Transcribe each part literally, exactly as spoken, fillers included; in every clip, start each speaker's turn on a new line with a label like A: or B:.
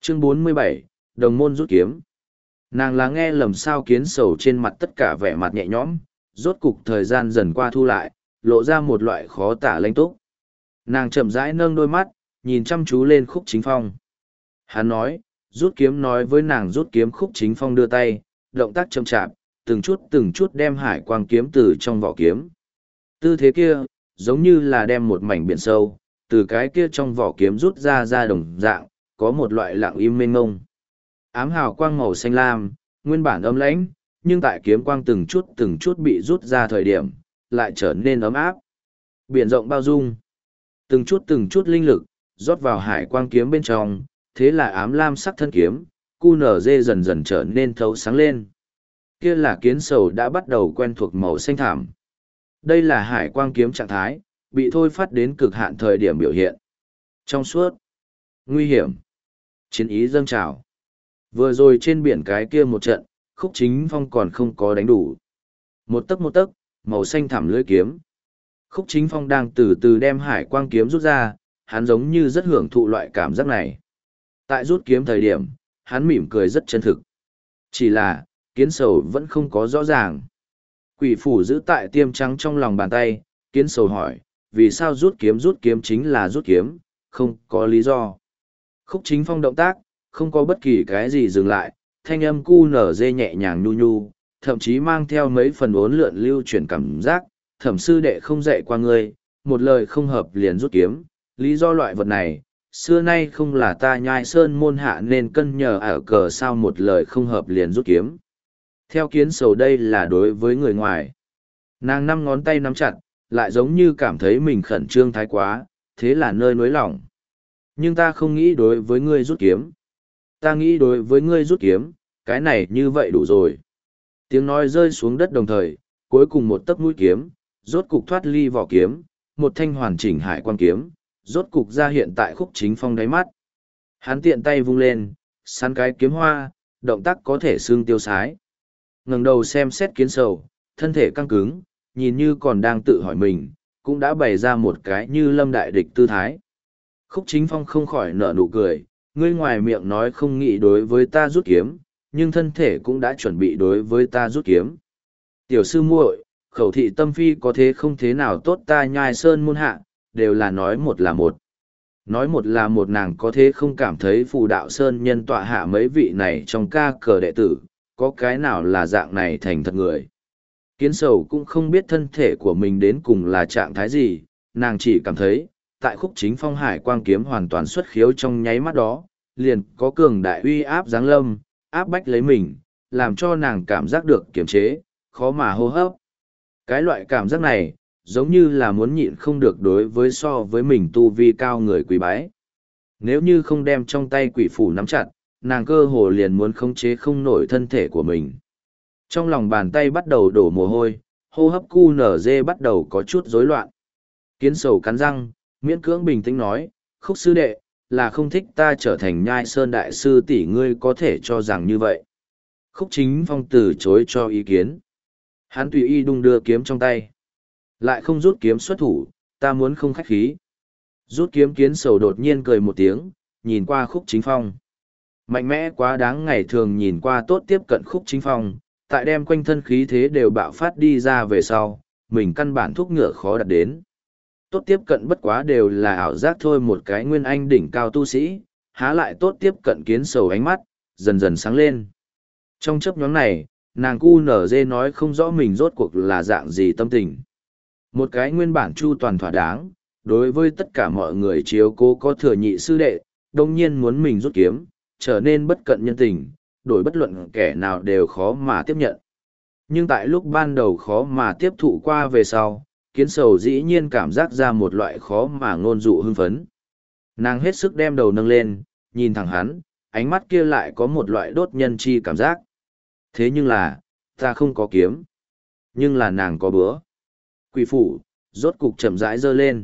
A: Chương bốn mươi bảy, Đồng môn rút kiếm. Nàng là nghe lầm sao kiến sầu trên mặt tất cả vẻ mặt nhẹ nhõm, rốt cục thời gian dần qua thu lại, lộ ra một loại khó tả lanh túc. Nàng chậm rãi nâng đôi mắt, nhìn chăm chú lên Khúc Chính Phong. Hắn nói, rút kiếm nói với nàng rút kiếm. Khúc Chính Phong đưa tay, động tác chậm chạp, từng chút từng chút đem hải quang kiếm từ trong vỏ kiếm. Tư thế kia, giống như là đem một mảnh biển sâu, từ cái kia trong vỏ kiếm rút ra ra đồng dạng, có một loại lặng im mênh mông. Ám hào quang màu xanh lam, nguyên bản ấm lãnh, nhưng tại kiếm quang từng chút từng chút bị rút ra thời điểm, lại trở nên ấm áp. Biển rộng bao dung, từng chút từng chút linh lực, rót vào hải quang kiếm bên trong, thế là ám lam sắc thân kiếm, cu nở dê dần dần trở nên thấu sáng lên. Kia là kiến sầu đã bắt đầu quen thuộc màu xanh thảm. Đây là hải quang kiếm trạng thái, bị thôi phát đến cực hạn thời điểm biểu hiện. Trong suốt, nguy hiểm, chiến ý dâng trào. Vừa rồi trên biển cái kia một trận, Khúc Chính Phong còn không có đánh đủ. Một tấc một tấc, màu xanh thẳm lưỡi kiếm. Khúc Chính Phong đang từ từ đem hải quang kiếm rút ra, hắn giống như rất hưởng thụ loại cảm giác này. Tại rút kiếm thời điểm, hắn mỉm cười rất chân thực. Chỉ là, kiến sầu vẫn không có rõ ràng. Quỷ phủ giữ tại tiêm trắng trong lòng bàn tay, kiến sầu hỏi, vì sao rút kiếm rút kiếm chính là rút kiếm, không có lý do. Khúc Chính Phong động tác, không có bất kỳ cái gì dừng lại, thanh âm cu nở dê nhẹ nhàng nhu nhu, thậm chí mang theo mấy phần uốn lượn lưu chuyển cảm giác, thẩm sư đệ không dạy qua ngươi, một lời không hợp liền rút kiếm, lý do loại vật này, xưa nay không là ta nhai sơn môn hạ nên cân nhờ ở cờ sao một lời không hợp liền rút kiếm. Theo kiến sầu đây là đối với người ngoài. Nàng năm ngón tay nắm chặt, lại giống như cảm thấy mình khẩn trương thái quá, thế là nơi nối lỏng. Nhưng ta không nghĩ đối với ngươi rút kiếm. Ta nghĩ đối với ngươi rút kiếm, cái này như vậy đủ rồi. Tiếng nói rơi xuống đất đồng thời, cuối cùng một tấc mũi kiếm, rốt cục thoát ly vỏ kiếm, một thanh hoàn chỉnh hải quan kiếm, rốt cục ra hiện tại Khúc Chính Phong đáy mắt. Hắn tiện tay vung lên, săn cái kiếm hoa, động tác có thể xương tiêu sái. Ngẩng đầu xem xét kiến sầu, thân thể căng cứng, nhìn như còn đang tự hỏi mình, cũng đã bày ra một cái như lâm đại địch tư thái. Khúc Chính Phong không khỏi nở nụ cười, ngươi ngoài miệng nói không nghĩ đối với ta rút kiếm, nhưng thân thể cũng đã chuẩn bị đối với ta rút kiếm. Tiểu sư muội, khẩu thị tâm phi có thế không thế nào tốt ta nhai sơn môn hạ, đều là nói một là một. Nói một là một nàng có thế không cảm thấy phù đạo sơn nhân tọa hạ mấy vị này trong ca cờ đệ tử, có cái nào là dạng này thành thật người. Kiến sầu cũng không biết thân thể của mình đến cùng là trạng thái gì, nàng chỉ cảm thấy, tại Khúc Chính Phong hải quang kiếm hoàn toàn xuất khiếu trong nháy mắt đó, liền có cường đại uy áp giáng lâm, áp bách lấy mình, làm cho nàng cảm giác được kiềm chế, khó mà hô hấp. Cái loại cảm giác này, giống như là muốn nhịn không được đối với so với mình tu vi cao người quý bái. Nếu như không đem trong tay quỷ phủ nắm chặt, nàng cơ hồ liền muốn khống chế không nổi thân thể của mình. Trong lòng bàn tay bắt đầu đổ mồ hôi, hô hấp cu nở dê bắt đầu có chút rối loạn. Kiến sầu cắn răng, miễn cưỡng bình tĩnh nói, Khúc sư đệ, là không thích ta trở thành nhai sơn đại sư tỷ ngươi có thể cho rằng như vậy. Khúc Chính Phong từ chối cho ý kiến. Hắn tùy y đung đưa kiếm trong tay. Lại không rút kiếm xuất thủ, ta muốn không khách khí. Rút kiếm kiến sầu đột nhiên cười một tiếng, nhìn qua Khúc Chính Phong. Mạnh mẽ quá đáng ngày thường nhìn qua tốt tiếp cận Khúc Chính Phong, tại đem quanh thân khí thế đều bạo phát đi ra về sau, mình căn bản thúc ngựa khó đạt đến. Tốt tiếp cận bất quá đều là ảo giác thôi một cái nguyên anh đỉnh cao tu sĩ, há lại tốt tiếp cận kiến sầu ánh mắt, dần dần sáng lên. Trong chấp nhóm này, nàng cu nở dê nói không rõ mình rốt cuộc là dạng gì tâm tình. Một cái nguyên bản chu toàn thỏa đáng, đối với tất cả mọi người chiếu cố có thừa nhị sư đệ, đồng nhiên muốn mình rút kiếm, trở nên bất cận nhân tình, đổi bất luận kẻ nào đều khó mà tiếp nhận. Nhưng tại lúc ban đầu khó mà tiếp thụ qua về sau, kiến sầu dĩ nhiên cảm giác ra một loại khó mà ngôn dụ hưng phấn. Nàng hết sức đem đầu nâng lên, nhìn thẳng hắn, ánh mắt kia lại có một loại đốt nhân chi cảm giác. Thế nhưng là, ta không có kiếm. Nhưng là nàng có bữa. Quỷ phủ, rốt cục chậm rãi giơ lên.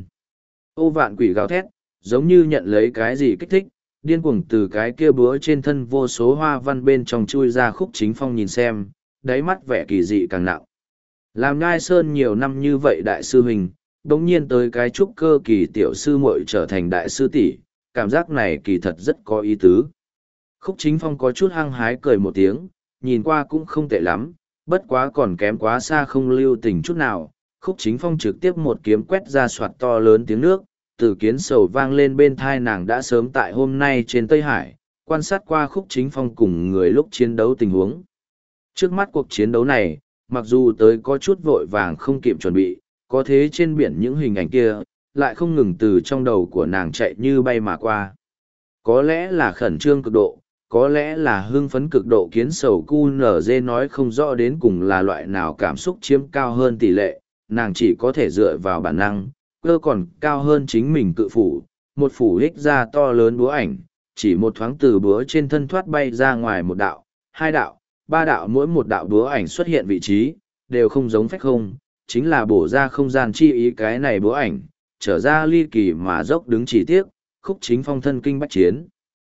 A: Ô vạn quỷ gào thét, giống như nhận lấy cái gì kích thích, điên cuồng từ cái kia búa trên thân vô số hoa văn bên trong chui ra. Khúc Chính Phong nhìn xem, đáy mắt vẻ kỳ dị càng nặng. Làm nhai sơn nhiều năm như vậy đại sư huynh, đống nhiên tới cái trúc cơ kỳ tiểu sư muội trở thành đại sư tỷ, cảm giác này kỳ thật rất có ý tứ. Khúc Chính Phong có chút hăng hái cười một tiếng, nhìn qua cũng không tệ lắm, bất quá còn kém quá xa không lưu tình chút nào. Khúc Chính Phong trực tiếp một kiếm quét ra soạt to lớn tiếng nước, từ kiến sầu vang lên bên thai nàng đã sớm tại hôm nay trên Tây Hải, quan sát qua Khúc Chính Phong cùng người lúc chiến đấu tình huống. Trước mắt cuộc chiến đấu này, mặc dù tới có chút vội vàng không kịp chuẩn bị, có thế trên biển những hình ảnh kia, lại không ngừng từ trong đầu của nàng chạy như bay mà qua. Có lẽ là khẩn trương cực độ, có lẽ là hưng phấn cực độ, kiến sầu cu nở dê nói không rõ đến cùng là loại nào cảm xúc chiếm cao hơn tỷ lệ, nàng chỉ có thể dựa vào bản năng, cơ còn cao hơn chính mình cự phủ, một phủ hích ra to lớn búa ảnh, chỉ một thoáng từ búa trên thân thoát bay ra ngoài một đạo, hai đạo, ba đạo, mỗi một đạo búa ảnh xuất hiện vị trí, đều không giống phách không, chính là bổ ra không gian chi ý. Cái này búa ảnh, trở ra ly kỳ mà dốc đứng chỉ tiếc, Khúc Chính Phong thân kinh bách chiến.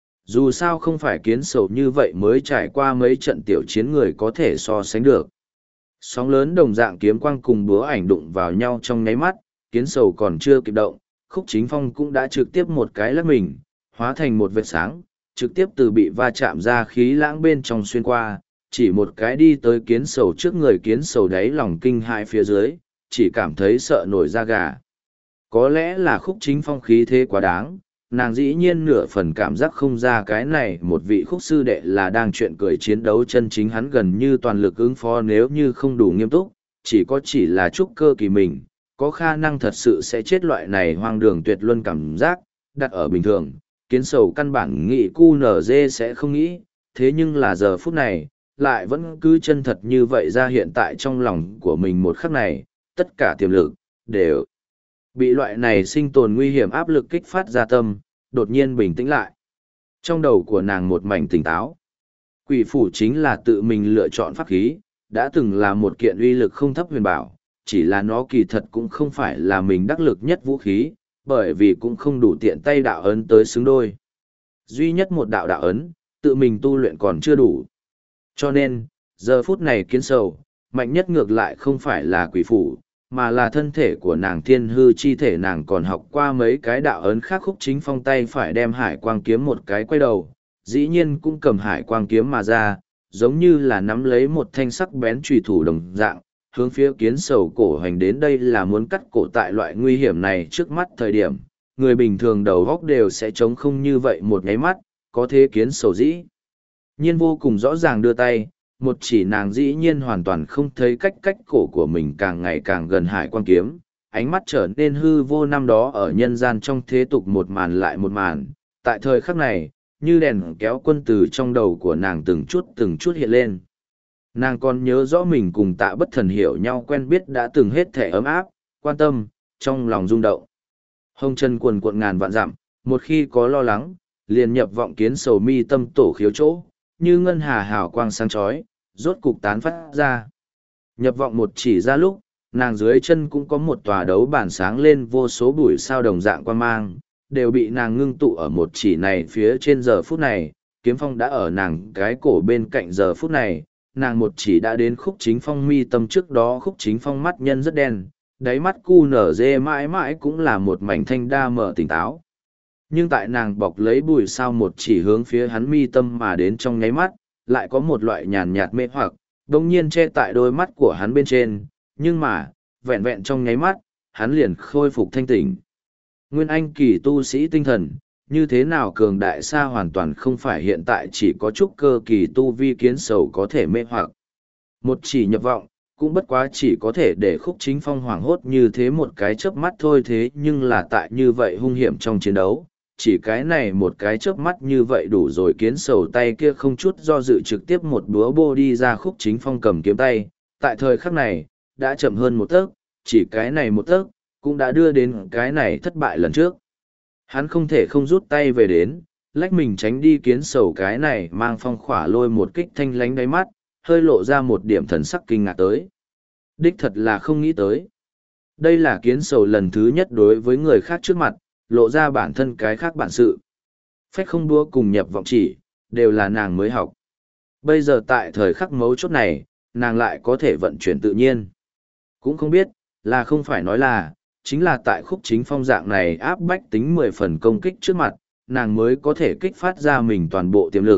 A: Dù sao không phải kiến sầu như vậy mới trải qua mấy trận tiểu chiến người có thể so sánh được. Sóng lớn đồng dạng kiếm quang cùng búa ảnh đụng vào nhau trong nháy mắt, kiến sầu còn chưa kịp động, Khúc Chính Phong cũng đã trực tiếp một cái lắc mình, hóa thành một vệt sáng, trực tiếp từ bị va chạm ra khí lãng bên trong xuyên qua, chỉ một cái đi tới kiến sầu trước người. Kiến sầu đáy lòng kinh hãi phía dưới, chỉ cảm thấy sợ nổi da gà. Có lẽ là Khúc Chính Phong khí thế quá đáng, nàng dĩ nhiên nửa phần cảm giác không ra cái này một vị khúc sư đệ là đang chuyện cười chiến đấu chân chính. Hắn gần như toàn lực ứng phó, nếu như không đủ nghiêm túc, chỉ có chỉ là trúc cơ kỳ mình, có khả năng thật sự sẽ chết. Loại này hoang đường tuyệt luân cảm giác, đặt ở bình thường, kiến sầu căn bản nghĩ cu nở dê sẽ không nghĩ, thế nhưng là giờ phút này, lại vẫn cứ chân thật như vậy ra hiện tại trong lòng của mình. Một khắc này, tất cả tiềm lực, đều bị loại này sinh tồn nguy hiểm áp lực kích phát ra tâm, đột nhiên bình tĩnh lại. Trong đầu của nàng một mảnh tỉnh táo. Quỷ phủ chính là tự mình lựa chọn pháp khí, đã từng là một kiện uy lực không thấp huyền bảo, chỉ là nó kỳ thật cũng không phải là mình đắc lực nhất vũ khí, bởi vì cũng không đủ tiện tay đạo ấn tới xứng đôi. Duy nhất một đạo đạo ấn, tự mình tu luyện còn chưa đủ. Cho nên, giờ phút này kiến sầu, mạnh nhất ngược lại không phải là quỷ phủ, mà là thân thể của nàng thiên hư chi thể. Nàng còn học qua mấy cái đạo ấn khác. Khúc Chính Phong tay phải đem hải quang kiếm một cái quay đầu, dĩ nhiên cũng cầm hải quang kiếm mà ra, giống như là nắm lấy một thanh sắc bén chùy thủ đồng dạng, hướng phía kiến sầu cổ hành đến. Đây là muốn cắt cổ. Tại loại nguy hiểm này trước mắt thời điểm, người bình thường đầu góc đều sẽ trống không như vậy một nháy mắt, có thế kiến sầu dĩ nhiên vô cùng rõ ràng đưa tay, một chỉ nàng dĩ nhiên hoàn toàn không thấy cách cách cổ của mình càng ngày càng gần hải quan kiếm, ánh mắt trở nên hư vô. Năm đó ở nhân gian trong thế tục một màn lại một màn, tại thời khắc này, như đèn kéo quân từ trong đầu của nàng từng chút từng chút hiện lên. Nàng còn nhớ rõ mình cùng Tạ Bất Thần hiểu nhau quen biết đã từng hết thể ấm áp, quan tâm, trong lòng rung động. Hồng chân quần cuộn ngàn vạn dặm, một khi có lo lắng, liền nhập vọng kiến sầu mi tâm tổ khiếu chỗ, như ngân hà hào quang sáng chói, rốt cục tán phát ra. Nhập vọng một chỉ ra lúc, nàng dưới chân cũng có một tòa đấu bản sáng lên, vô số bụi sao đồng dạng quan mang, đều bị nàng ngưng tụ ở một chỉ này phía trên. Giờ phút này, kiếm phong đã ở nàng cái cổ bên cạnh. Giờ phút này, nàng một chỉ đã đến Khúc Chính Phong mi tâm. Trước đó Khúc Chính Phong mắt nhân rất đen, đáy mắt cu nở dê mãi mãi cũng là một mảnh thanh đa mở tỉnh táo. Nhưng tại nàng bọc lấy bùi sao một chỉ hướng phía hắn mi tâm mà đến trong nháy mắt, lại có một loại nhàn nhạt mê hoặc, đồng nhiên che tại đôi mắt của hắn bên trên, nhưng mà, vẹn vẹn trong nháy mắt, hắn liền khôi phục thanh tỉnh. Nguyên Anh kỳ tu sĩ tinh thần, như thế nào cường đại xa hoàn toàn không phải hiện tại chỉ có chút cơ kỳ tu vi kiến sầu có thể mê hoặc. Một chỉ nhập vọng, cũng bất quá chỉ có thể để Khúc Chính Phong hoảng hốt như thế một cái chớp mắt thôi. Thế nhưng là tại như vậy hung hiểm trong chiến đấu, chỉ cái này một cái chớp mắt như vậy đủ rồi. Kiến sầu tay kia không chút do dự trực tiếp một búa bô đi ra. Khúc Chính Phong cầm kiếm tay, tại thời khắc này, đã chậm hơn một tấc, chỉ cái này một tấc, cũng đã đưa đến cái này thất bại lần trước. Hắn không thể không rút tay về đến, lách mình tránh đi kiến sầu cái này mang phong khỏa lôi một kích thanh lánh đáy mắt, hơi lộ ra một điểm thần sắc kinh ngạc tới. Đích thật là không nghĩ tới. Đây là kiến sầu lần thứ nhất đối với người khác trước mặt, lộ ra bản thân cái khác bản sự. Phách không đua cùng nhập vọng chỉ, đều là nàng mới học. Bây giờ tại thời khắc mấu chốt này, nàng lại có thể vận chuyển tự nhiên. Cũng không biết, là không phải nói là, chính là tại Khúc Chính Phong dạng này áp bách tính mười phần công kích trước mặt, nàng mới có thể kích phát ra mình toàn bộ tiềm lực,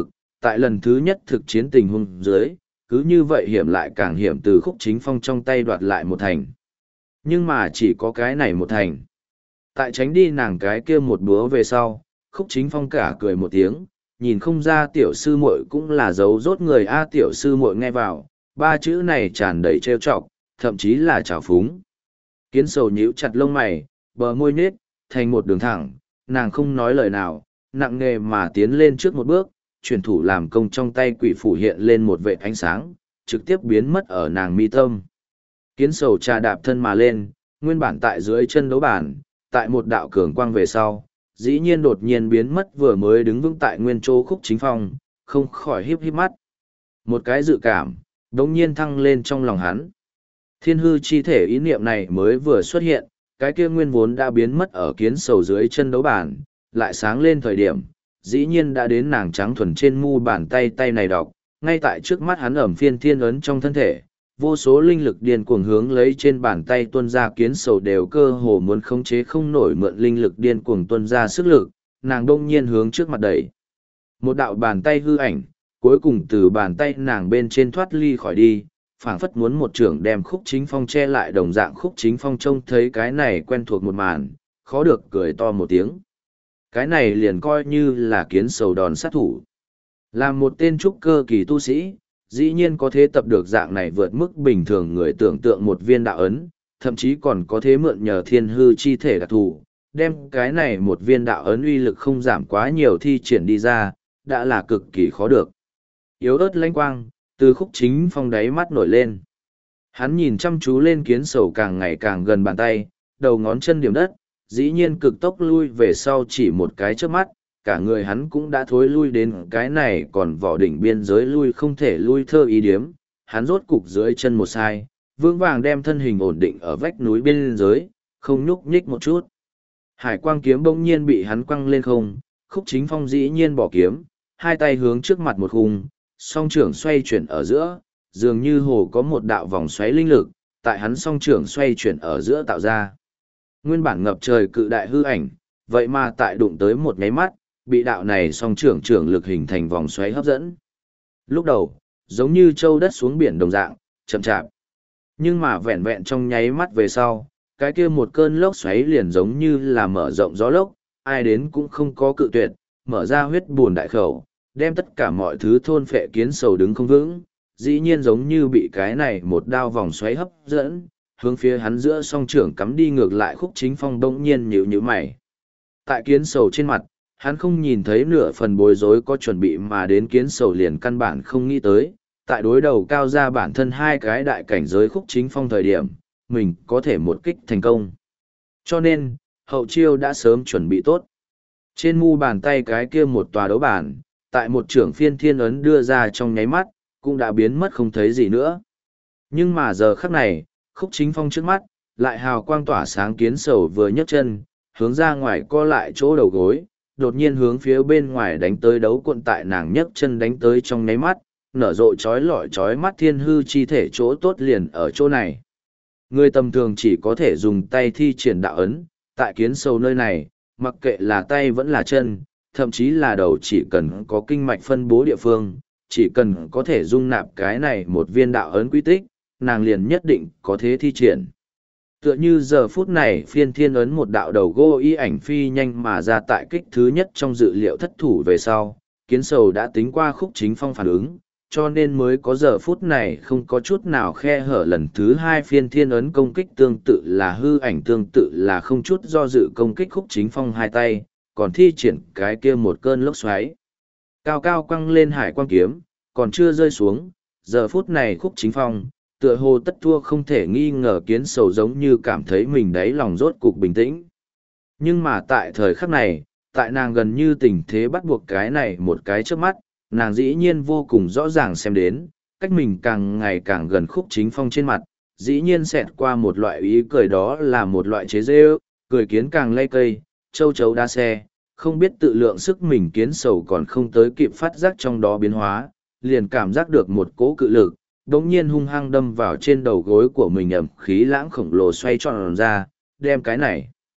A: tại lần thứ nhất thực chiến tình huống dưới, cứ như vậy hiểm lại càng hiểm từ Khúc Chính Phong trong tay đoạt lại một thành. Nhưng mà chỉ có cái này một thành. Tại tránh đi nàng cái kia một búa về sau, Khúc Chính Phong cả cười một tiếng, nhìn không ra tiểu sư muội cũng là dấu rốt người a. Tiểu sư muội nghe vào, ba chữ này tràn đầy trêu chọc, thậm chí là trào phúng. Kiến sầu nhíu chặt lông mày, bờ môi nhếch thành một đường thẳng, nàng không nói lời nào, nặng nề mà tiến lên trước một bước, chuyển thủ làm công trong tay quỷ phủ hiện lên một vệt ánh sáng, trực tiếp biến mất ở nàng mi tâm. Kiến sầu trà đạp thân mà lên, nguyên bản tại dưới chân đấu bàn, tại một đạo cường quang về sau, dĩ nhiên đột nhiên biến mất vừa mới đứng vững tại nguyên chỗ Khúc Chính Phong, không khỏi híp híp mắt. Một cái dự cảm, đống nhiên thăng lên trong lòng hắn. Thiên hư chi thể ý niệm này mới vừa xuất hiện, cái kia nguyên vốn đã biến mất ở kiến sầu dưới chân đấu bàn, lại sáng lên thời điểm, dĩ nhiên đã đến nàng trắng thuần trên mu bàn tay tay này đọc, ngay tại trước mắt hắn ẩm phiên thiên ấn trong thân thể, vô số linh lực điên cuồng hướng lấy trên bàn tay tuôn ra kiến sầu đều cơ hồ muốn khống chế không nổi mượn linh lực điên cuồng tuôn ra sức lực, nàng đông nhiên hướng trước mặt đẩy. Một đạo bàn tay hư ảnh, cuối cùng từ bàn tay nàng bên trên thoát ly khỏi đi, phảng phất muốn một trưởng đem Khúc Chính Phong che lại đồng dạng. Khúc Chính Phong trông thấy cái này quen thuộc một màn, khó được cười to một tiếng. Cái này liền coi như là kiến sầu đòn sát thủ. Là một tên trúc cơ kỳ tu sĩ, dĩ nhiên có thể tập được dạng này vượt mức bình thường người tưởng tượng một viên đạo ấn, thậm chí còn có thể mượn nhờ thiên hư chi thể đặc thù, đem cái này một viên đạo ấn uy lực không giảm quá nhiều thi triển đi ra, đã là cực kỳ khó được. Yếu ớt lãnh quang, từ Khúc Chính Phong đáy mắt nổi lên. Hắn nhìn chăm chú lên kiến sầu càng ngày càng gần bàn tay, đầu ngón chân điểm đất, dĩ nhiên cực tốc lui về sau chỉ một cái trước mắt, cả người hắn cũng đã thối lui đến cái này còn vỏ đỉnh biên giới lui không thể lui thơ ý điếm, hắn rốt cục dưới chân một sai, vững vàng đem thân hình ổn định ở vách núi biên giới, không nhúc nhích một chút. Hải quang kiếm bỗng nhiên bị hắn quăng lên không, Khúc Chính Phong dĩ nhiên bỏ kiếm, hai tay hướng trước mặt một khung, song trưởng xoay chuyển ở giữa, dường như hồ có một đạo vòng xoáy linh lực, tại hắn song trưởng xoay chuyển ở giữa tạo ra. Nguyên bản ngập trời cự đại hư ảnh, vậy mà tại đụng tới một nháy mắt, bị đạo này song trưởng trưởng lực hình thành vòng xoáy hấp dẫn. Lúc đầu, giống như châu đất xuống biển đồng dạng, chậm chạp. Nhưng mà vẹn vẹn trong nháy mắt về sau, cái kia một cơn lốc xoáy liền giống như là mở rộng gió lốc, ai đến cũng không có cự tuyệt, mở ra huyết buồn đại khẩu, đem tất cả mọi thứ thôn phệ. Kiến sầu đứng không vững, dĩ nhiên giống như bị cái này một đao vòng xoáy hấp dẫn, hướng phía hắn giữa song trưởng cắm đi ngược lại. Khúc Chính Phong bỗng nhiên nhíu nhíu mày. Tại kiến sầu trên mặt, hắn không nhìn thấy nửa phần bối rối có chuẩn bị mà đến. Kiến sầu liền căn bản không nghĩ tới, tại đối đầu cao ra bản thân hai cái đại cảnh giới Khúc Chính Phong thời điểm, mình có thể một kích thành công. Cho nên, hậu chiêu đã sớm chuẩn bị tốt. Trên mu bàn tay cái kia một tòa đấu bản, tại một trưởng phiên thiên ấn đưa ra trong nháy mắt, cũng đã biến mất không thấy gì nữa. Nhưng mà giờ khắc này, Khúc Chính Phong trước mắt, lại hào quang tỏa sáng. Kiến sầu vừa nhấc chân, hướng ra ngoài co lại chỗ đầu gối, đột nhiên hướng phía bên ngoài đánh tới. Đấu cuộn tại nàng nhấc chân đánh tới trong nháy mắt, nở rộ chói lọi chói mắt thiên hư chi thể chỗ tốt liền ở chỗ này. Người tầm thường chỉ có thể dùng tay thi triển đạo ấn, tại kiến sầu nơi này, mặc kệ là tay vẫn là chân, thậm chí là đầu, chỉ cần có kinh mạch phân bố địa phương, chỉ cần có thể dung nạp cái này một viên đạo ấn quy tích, nàng liền nhất định có thế thi triển. Tựa như giờ phút này phiên thiên ấn một đạo đầu gô y ảnh phi nhanh mà ra tại kích thứ nhất trong dự liệu thất thủ về sau, kiến sầu đã tính qua Khúc Chính Phong phản ứng, cho nên mới có giờ phút này không có chút nào khe hở. Lần thứ hai phiên thiên ấn công kích tương tự là hư ảnh, tương tự là không chút do dự công kích Khúc Chính Phong hai tay, còn thi triển cái kia một cơn lốc xoáy. Cao cao quăng lên hải quang kiếm, còn chưa rơi xuống, giờ phút này Khúc Chính Phong, tựa hồ tất thua không thể nghi ngờ. Kiến sầu giống như cảm thấy mình đáy lòng rốt cục bình tĩnh. Nhưng mà tại thời khắc này, tại nàng gần như tình thế bắt buộc cái này một cái trước mắt, nàng dĩ nhiên vô cùng rõ ràng xem đến, cách mình càng ngày càng gần Khúc Chính Phong trên mặt, dĩ nhiên xẹt qua một loại ý cười, đó là một loại chế giễu, cười kiến càng lay cây, châu chấu đa xe, không biết tự lượng sức mình. Kiến sầu còn không tới kịp phát giác trong đó biến hóa, liền cảm giác được một cỗ cự lực, đống nhiên hung hăng đâm vào trên đầu gối của mình, ẩm khí lãng khổng lồ xoay tròn ra, đem cái này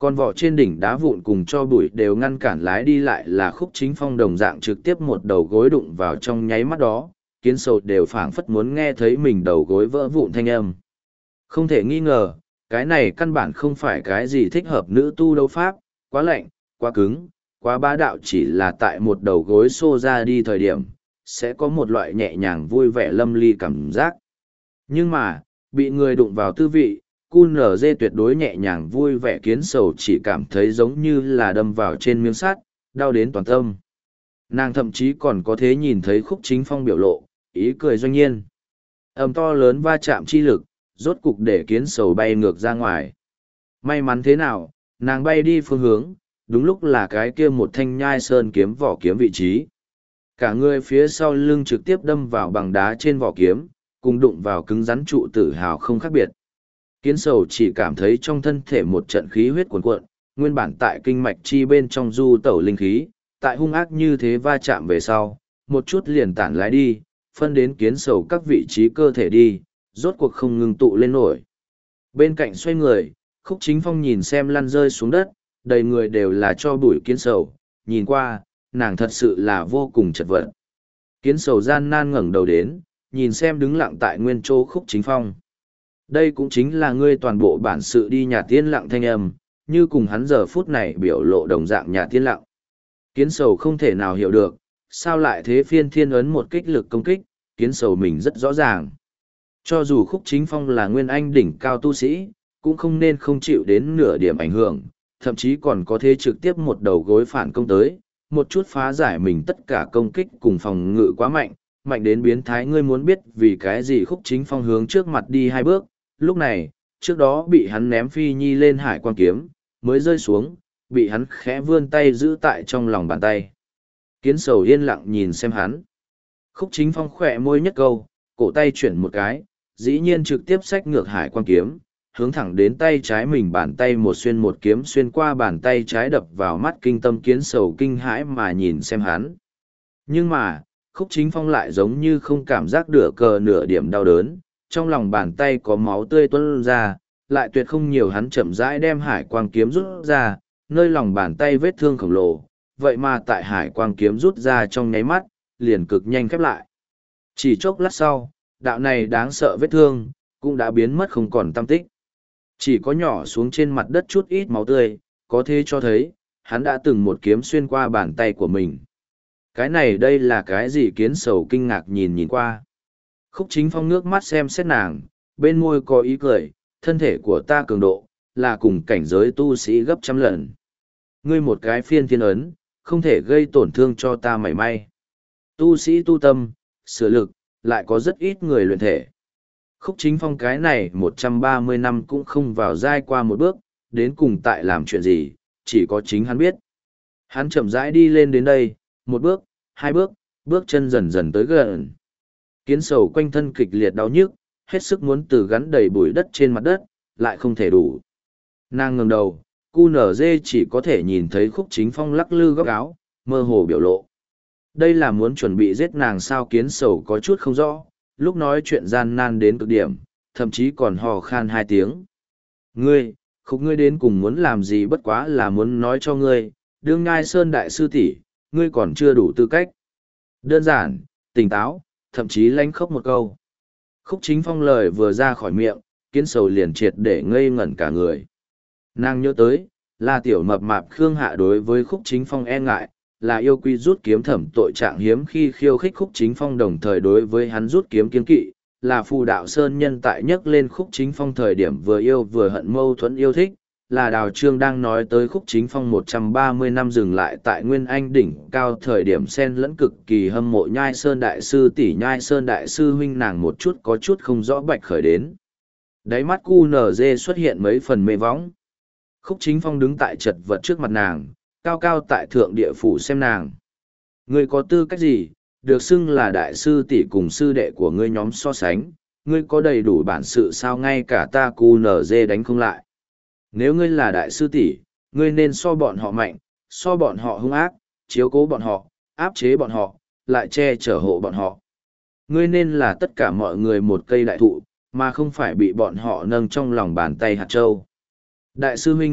A: Con vỏ trên đỉnh đá vụn cùng cho bụi đều ngăn cản lái đi lại là Khúc Chính Phong đồng dạng trực tiếp một đầu gối đụng vào trong nháy mắt đó, kiến sầu đều phảng phất muốn nghe thấy mình đầu gối vỡ vụn thanh âm. Không thể nghi ngờ, cái này căn bản không phải cái gì thích hợp nữ tu đấu pháp, quá lạnh, quá cứng, quá bá đạo, chỉ là tại một đầu gối xô ra đi thời điểm, sẽ có một loại nhẹ nhàng vui vẻ lâm ly cảm giác. Nhưng mà, bị người đụng vào tư vị, cu nở dê tuyệt đối nhẹ nhàng vui vẻ, kiến sầu chỉ cảm thấy giống như là đâm vào trên miếng sắt, đau đến toàn tâm. Nàng thậm chí còn có thể nhìn thấy Khúc Chính Phong biểu lộ, ý cười doanh nhiên. Ầm to lớn va chạm chi lực, rốt cục để kiến sầu bay ngược ra ngoài. May mắn thế nào, nàng bay đi phương hướng, đúng lúc là cái kia một thanh nhai sơn kiếm vỏ kiếm vị trí. Cả người phía sau lưng trực tiếp đâm vào bằng đá trên vỏ kiếm, cùng đụng vào cứng rắn trụ tử hào không khác biệt. Kiến sầu chỉ cảm thấy trong thân thể một trận khí huyết cuồn cuộn, nguyên bản tại kinh mạch chi bên trong du tẩu linh khí, tại hung ác như thế va chạm về sau, một chút liền tản lái đi, phân đến kiến sầu các vị trí cơ thể đi, rốt cuộc không ngừng tụ lên nổi. Bên cạnh xoay người, Khúc Chính Phong nhìn xem lăn rơi xuống đất, đầy người đều là cho bụi kiến sầu, nhìn qua, nàng thật sự là vô cùng chật vật. Kiến sầu gian nan ngẩng đầu đến, nhìn xem đứng lặng tại nguyên chỗ Khúc Chính Phong. Đây cũng chính là ngươi toàn bộ bản sự đi nhà tiên lặng thanh âm, như cùng hắn giờ phút này biểu lộ đồng dạng nhà tiên lặng. Kiến sầu không thể nào hiểu được, sao lại thế phiên thiên ấn một kích lực công kích, kiến sầu mình rất rõ ràng. Cho dù Khúc Chính Phong là nguyên anh đỉnh cao tu sĩ, cũng không nên không chịu đến nửa điểm ảnh hưởng, thậm chí còn có thể trực tiếp một đầu gối phản công tới, một chút phá giải mình tất cả công kích cùng phòng ngự quá mạnh, mạnh đến biến thái. Ngươi muốn biết vì cái gì Khúc Chính Phong hướng trước mặt đi hai bước, lúc này, trước đó bị hắn ném phi nhi lên hải quan kiếm, mới rơi xuống, bị hắn khẽ vươn tay giữ tại trong lòng bàn tay. Kiến sầu yên lặng nhìn xem hắn. Khúc Chính Phong khỏe môi nhất câu, cổ tay chuyển một cái, dĩ nhiên trực tiếp xách ngược hải quan kiếm, hướng thẳng đến tay trái mình, bàn tay một xuyên một kiếm xuyên qua bàn tay trái đập vào mắt kinh tâm. Kiến sầu kinh hãi mà nhìn xem hắn. Nhưng mà, Khúc Chính Phong lại giống như không cảm giác được cờ nửa điểm đau đớn, trong lòng bàn tay có máu tươi tuôn ra, lại tuyệt không nhiều. Hắn chậm rãi đem hải quang kiếm rút ra, nơi lòng bàn tay vết thương khổng lồ, vậy mà tại hải quang kiếm rút ra trong nháy mắt, liền cực nhanh khép lại. Chỉ chốc lát sau, đạo này đáng sợ vết thương, cũng đã biến mất không còn tăm tích. Chỉ có nhỏ xuống trên mặt đất chút ít máu tươi, có thế cho thấy, hắn đã từng một kiếm xuyên qua bàn tay của mình. Cái này đây là cái gì? Kiến sầu kinh ngạc nhìn nhìn qua. Khúc Chính Phong nước mắt xem xét nàng, bên môi có ý cười, thân thể của ta cường độ, là cùng cảnh giới tu sĩ gấp trăm lần. Ngươi một cái phiên thiên ấn, không thể gây tổn thương cho ta mảy may. Tu sĩ tu tâm, sửa lực, lại có rất ít người luyện thể. Khúc Chính Phong cái này một trăm ba mươi năm cũng không vào giai qua một bước, đến cùng tại làm chuyện gì, chỉ có chính hắn biết. Hắn chậm rãi đi lên đến đây, một bước, hai bước, bước chân dần dần tới gần. Kiến sầu quanh thân kịch liệt đau nhức, hết sức muốn từ gắn đầy bụi đất trên mặt đất, lại không thể đủ. Nàng ngẩng đầu, cu nở dê chỉ có thể nhìn thấy Khúc Chính Phong lắc lư góc áo, mơ hồ biểu lộ. Đây là muốn chuẩn bị giết nàng sao? Kiến sầu có chút không rõ, lúc nói chuyện gian nan đến cực điểm, thậm chí còn hò khan hai tiếng. Ngươi, Khúc, ngươi đến cùng muốn làm gì? Bất quá là muốn nói cho ngươi, đương Nhai Sơn đại sư tỷ, ngươi còn chưa đủ tư cách. Đơn giản, tỉnh táo, thậm chí lánh khóc một câu. Khúc Chính Phong lời vừa ra khỏi miệng, kiến sầu liền triệt để ngây ngẩn cả người. Nàng nhớ tới, là tiểu mập mạp Khương Hạ đối với Khúc Chính Phong e ngại, là yêu quy rút kiếm thẩm tội trạng hiếm khi khiêu khích Khúc Chính Phong, đồng thời đối với hắn rút kiếm kiên kỵ, là phù đạo sơn nhân tại nhắc lên Khúc Chính Phong thời điểm vừa yêu vừa hận mâu thuẫn yêu thích, là Đào Trương đang nói tới Khúc Chính Phong một trăm ba mươi năm dừng lại tại Nguyên Anh đỉnh cao thời điểm xen lẫn cực kỳ hâm mộ Nhai Sơn đại sư tỷ. Nhai Sơn đại sư huynh nàng một chút có chút không rõ bạch khởi đến. Đáy mắt cu nở dê xuất hiện mấy phần mê võng. Khúc Chính Phong đứng tại chật vật trước mặt nàng, cao cao tại thượng địa phủ xem nàng. Ngươi có tư cách gì, được xưng là đại sư tỷ cùng sư đệ của ngươi nhóm so sánh, ngươi có đầy đủ bản sự sao? Ngay cả ta cu nở dê đánh không lại. Nếu ngươi là đại sư tỷ, ngươi nên so bọn họ mạnh, so bọn họ hung ác, chiếu cố bọn họ, áp chế bọn họ, lại che chở hộ bọn họ. Ngươi nên là tất cả mọi người một cây đại thụ, mà không phải bị bọn họ nâng trong lòng bàn tay hạt châu. Đại sư huynh,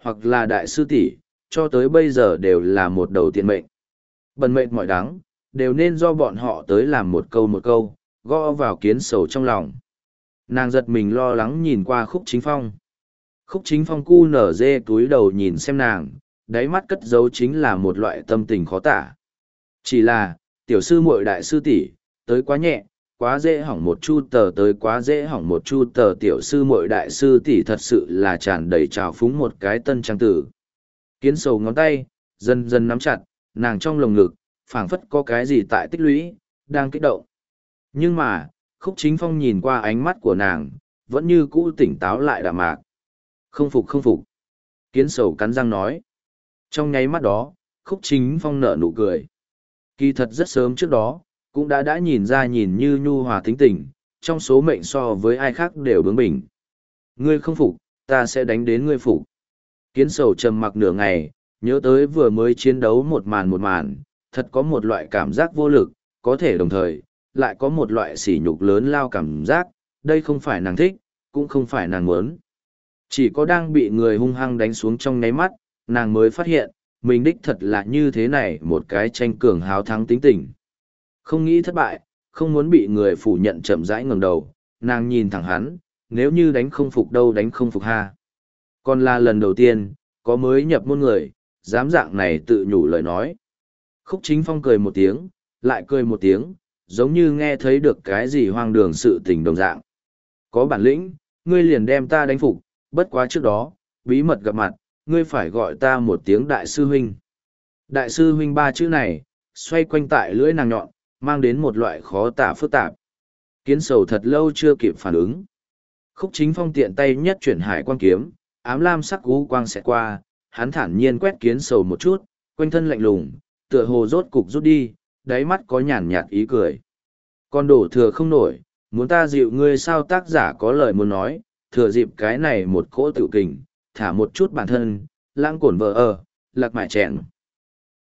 A: hoặc là đại sư tỷ, cho tới bây giờ đều là một đầu tiện mệnh. Bần mệnh mọi đắng, đều nên do bọn họ tới làm một câu một câu, gõ vào kiến sầu trong lòng. Nàng giật mình lo lắng nhìn qua Khúc Chính Phong. Khúc Chính Phong cu nở dê túi đầu nhìn xem nàng, đáy mắt cất giấu chính là một loại tâm tình khó tả. Chỉ là, tiểu sư muội đại sư tỷ tới quá nhẹ, quá dễ hỏng một chu tờ tới quá dễ hỏng một chu tờ tiểu sư muội đại sư tỷ thật sự là tràn đầy trào phúng một cái tân trang tử. Kiến sầu ngón tay, dần dần nắm chặt, nàng trong lồng ngực, phảng phất có cái gì tại tích lũy, đang kích động. Nhưng mà, Khúc Chính Phong nhìn qua ánh mắt của nàng, vẫn như cũ tỉnh táo lại đạm mạc. Không phục không phục. Kiến sầu cắn răng nói. Trong nháy mắt đó, Khúc Chính Phong nở nụ cười. Kỳ thật rất sớm trước đó, cũng đã đã nhìn ra nhìn như nhu hòa tính tình, trong số mệnh so với ai khác đều bướng bỉnh. Ngươi không phục, ta sẽ đánh đến ngươi phục. Kiến sầu trầm mặc nửa ngày, nhớ tới vừa mới chiến đấu một màn một màn, thật có một loại cảm giác vô lực, có thể đồng thời, lại có một loại sỉ nhục lớn lao cảm giác, đây không phải nàng thích, cũng không phải nàng muốn. Chỉ có đang bị người hung hăng đánh xuống trong nháy mắt, nàng mới phát hiện, mình đích thật là như thế này một cái tranh cường háo thắng tính tình. Không nghĩ thất bại, không muốn bị người phủ nhận chậm rãi ngẩng đầu, nàng nhìn thẳng hắn, nếu như đánh không phục đâu đánh không phục ha. Còn là lần đầu tiên, có mới nhập môn người, dám dạng này tự nhủ lời nói. Khúc Chính Phong cười một tiếng, lại cười một tiếng, giống như nghe thấy được cái gì hoang đường sự tình đồng dạng. Có bản lĩnh, ngươi liền đem ta đánh phục, bất quá trước đó, bí mật gặp mặt, ngươi phải gọi ta một tiếng đại sư huynh. Đại sư huynh ba chữ này, xoay quanh tại lưỡi nàng nhọn, mang đến một loại khó tả phức tạp. Kiến sầu thật lâu chưa kịp phản ứng. Khúc Chính Phong tiện tay nhất chuyển hải quang kiếm, ám lam sắc u quang xẹt qua, hắn thản nhiên quét kiến sầu một chút, quanh thân lạnh lùng, tựa hồ rốt cục rút đi, đáy mắt có nhàn nhạt ý cười. Con đổ thừa không nổi, muốn ta dịu ngươi sao tác giả có lời muốn nói, thừa dịp cái này một cỗ tự kình, thả một chút bản thân, lãng cổn vợ ở, lạc mại chèn.